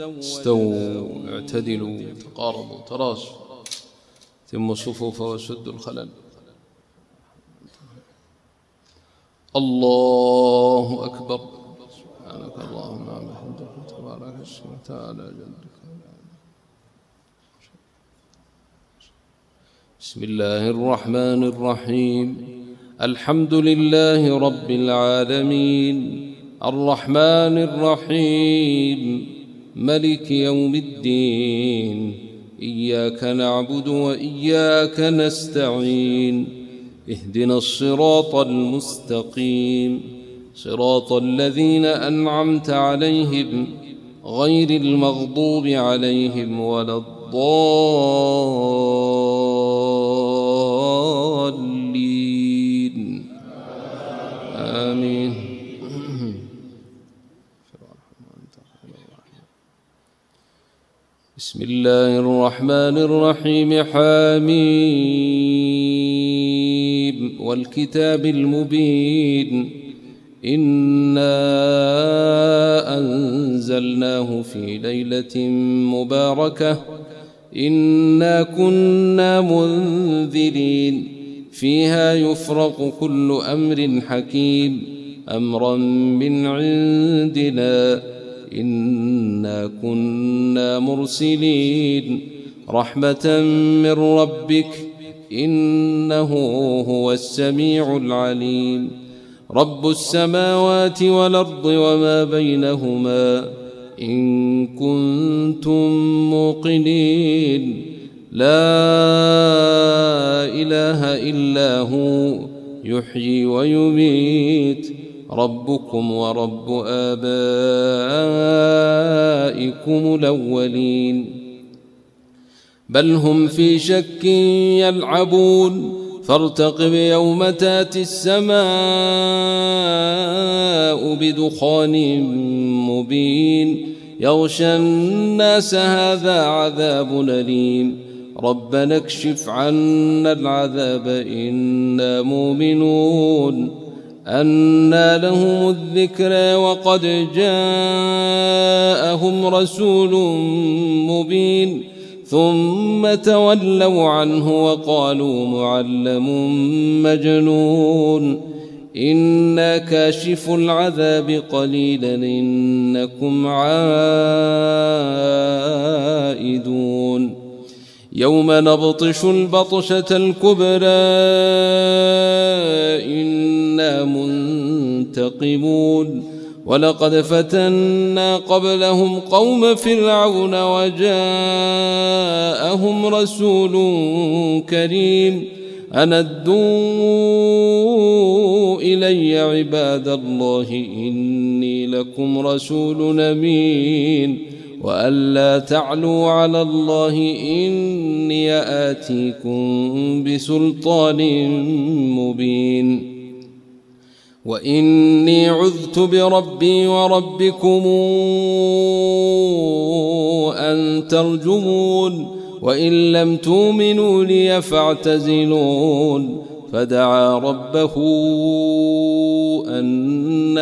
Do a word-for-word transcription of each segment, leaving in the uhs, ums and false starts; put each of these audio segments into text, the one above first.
استووا اعتدلوا تقاربوا تراصوا تموا الصفوف وسدوا الخلل. الله أكبر. سبحانك اللهم وبحمدك تبارك اسمك وتعالى جدك. بسم الله الرحمن الرحيم. الحمد لله رب العالمين الرحمن الرحيم ملك يوم الدين. إياك نعبد وإياك نستعين. اهدنا الصراط المستقيم صراط الذين أنعمت عليهم غير المغضوب عليهم ولا الضالين. آمين. بسم الله الرحمن الرحيم. حميم والكتاب المبين. إنا أنزلناه في ليلة مباركة إنا كنا منذرين فيها يفرق كل أمر حكيم أمرا من عندنا إنا كنا مرسلين رحمة من ربك إنه هو السميع العليم. رب السماوات والأرض وما بينهما إن كنتم موقنين. لا إله إلا هو يحيي ويميت. ربكم ورب آبائكم الأولين بل هم في شك يلعبون. فارتقب يوم تاتي السماء بدخان مبين يغشى الناس هذا عذاب أليم. ربنا اكشف عنا العذاب إنا مؤمنون. أنى لهم الذكرى وقد جاءهم رسول مبين ثم تولوا عنه وقالوا معلم مجنون. إنا كاشف العذاب قليلا إنكم عائدون. يوم نبطش البطشة الكبرى إنا منتقمون. ولقد فتنا قبلهم قوم فرعون وجاءهم رسول كريم أن أدوا إلي عباد الله إني لكم رسول أمين وألا تعلوا على الله إني آتيكم بسلطان مبين. وإني عذت بربي وربكم أن ترجمون وإن لم تؤمنوا لي فاعتزلون. فدعا ربه أن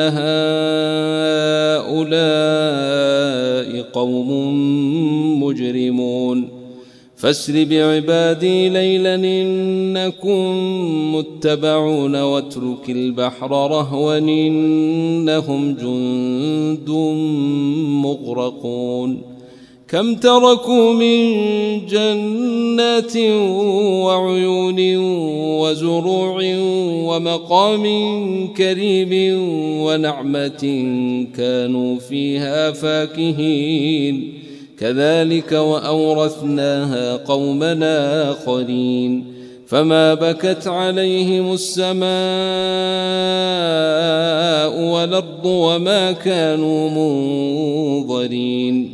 هؤلاء قوم مجرمون. فاسر بعبادي ليلا إنكم متبعون واترك البحر رهوا إنهم جند مغرقون. كم تركوا من جنات وعيون وزروع ومقام كريم ونعمة كانوا فيها فاكهين. كذلك وأورثناها قومنا آخرين. فما بكت عليهم السماء والأرض وما كانوا منظرين.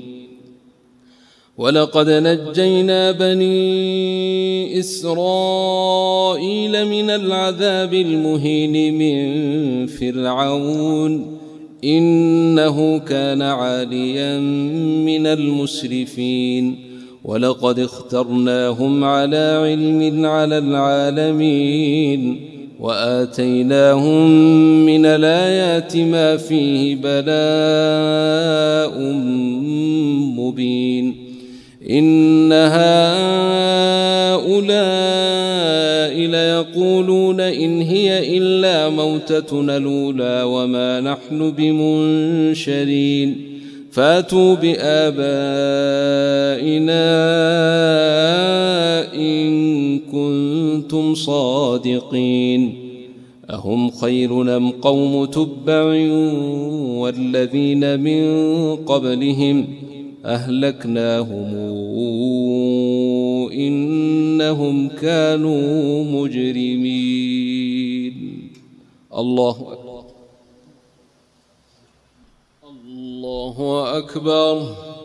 ولقد نجينا بني إسرائيل من العذاب المهين من فرعون إنه كان عاليا من المسرفين. ولقد اخترناهم على علم على العالمين وآتيناهم من الآيات ما فيه بلاء مبين إن هؤلاء ليقولون إن هي إلا موتتنا الأولى وما نحن بمنشرين فاتوا بآبائنا إن كنتم صادقين أهم خير أم قوم تبع والذين من قبلهم أهلكناهم إنهم كانوا مجرمين. الله أكبر الله أكبر.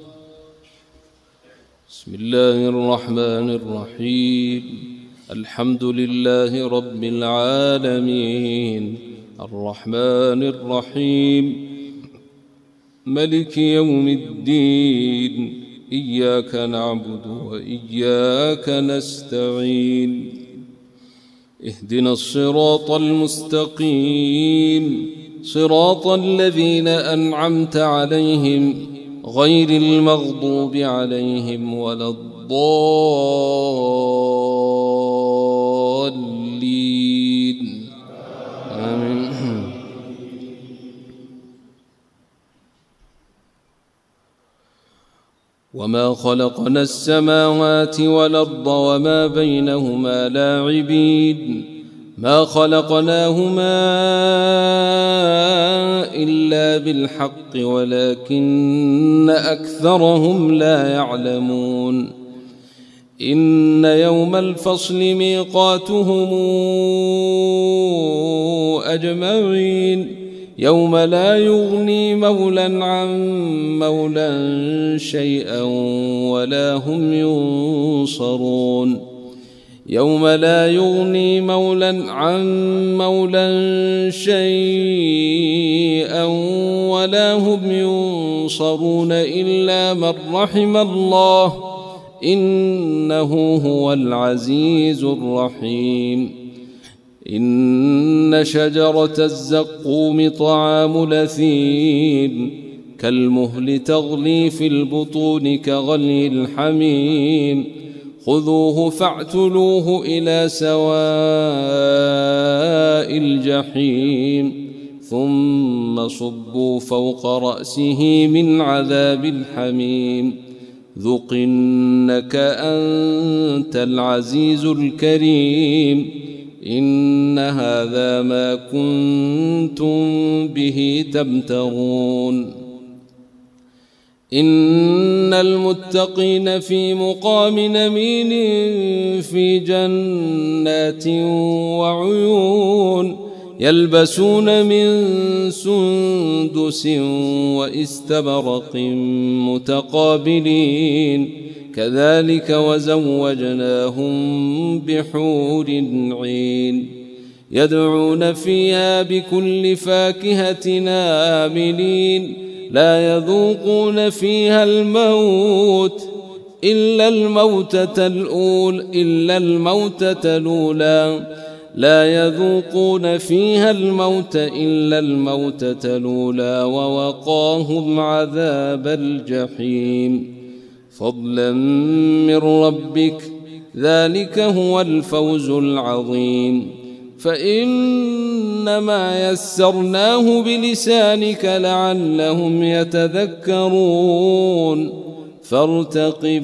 بسم الله الرحمن الرحيم. الحمد لله رب العالمين الرحمن الرحيم ملك يوم الدين إياك نعبد وإياك نستعين اهدنا الصراط المستقيم صراط الذين أنعمت عليهم غير المغضوب عليهم ولا الضالين آمين. وما خلقنا السماوات والأرض وما بينهما لاعبين ما خلقناهما إلا بالحق ولكن أكثرهم لا يعلمون إن يوم الفصل ميقاتهم أجمعين يوم لا يغني مولى عن مولى شيئا ولا هم ينصرون يوم لا يغني مولى عن مولى شيئا ولا هم ينصرون إلا من رحم الله إنه هو العزيز الرحيم. إن شجرة الزقوم طعام الأثيم كالمهل تغلي في البطون كغلي الحميم خذوه فاعتلوه إلى سواء الجحيم ثم صبوا فوق رأسه من عذاب الحميم ذق إنك أنت العزيز الكريم إن هذا ما كنتم به تمترون. إن المتقين في مقام أمين في جنات وعيون يلبسون من سندس واستبرق متقابلين كذلك وزوجناهم بحور عين يدعون فيها بكل فاكهة آمنين لا يذوقون فيها الموت إلا الموتة الأولى إلا الموتة الأولى لا يذوقون فيها الموت إلا الموتة الأولى ووقاهم عذاب الجحيم فضلا من ربك ذلك هو الفوز العظيم. فإنما يسرناه بلسانك لعلهم يتذكرون فارتقب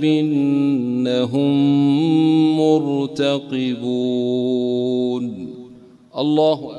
إنهم مرتقبون. الله